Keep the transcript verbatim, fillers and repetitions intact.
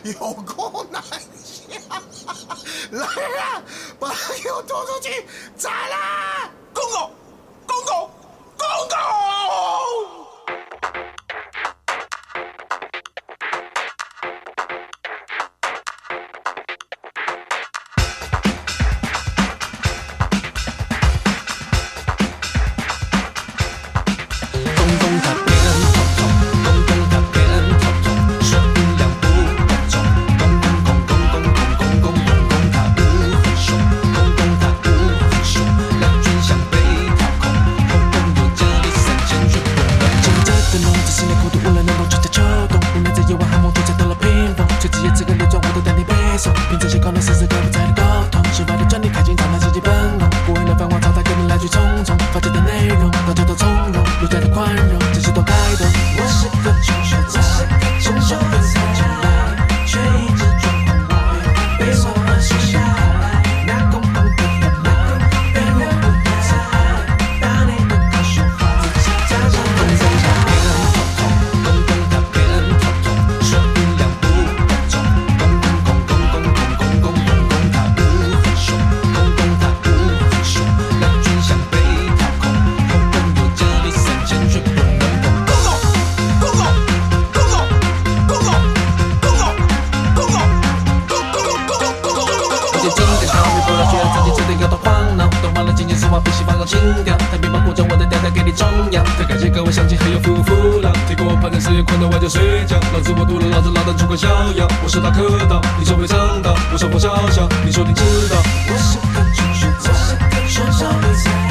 有够难下。来人，把他给我拖出去斩了！公公，公公，公公！凭这些功能，时时刻刻在的沟通，失败的专利开进场，他自己本能，不为了繁华，找他给你来去匆匆，发掘的内容，大家都从容，儒家的宽容，这些都开动。我是个穷学仔，从小被塞进来，却一直装狂，我被我们写下来，那公公的本来，被我不太爱，把你的高手放在家长公公他偏头痛，公公他偏头痛，说一两不太重，公公公公公公公公公公他无分手，公公他无分手，两军向北踏空，空空有这里三千却不能动。公公公公公公公公公公公公公公公公公。这些经典小语不要学自己，吃的有多荒唐，都忘了今年是我必须放个情调，台面把古筝我的调调给你中央。太感谢各位乡亲还有夫妇郎，听过我盘点事业困难我就睡觉，老子我读了，老子老等出口逍遥，我是大客道，你收回上道，我手风小小，你说你知道，我是个穷学仔，从小被塞。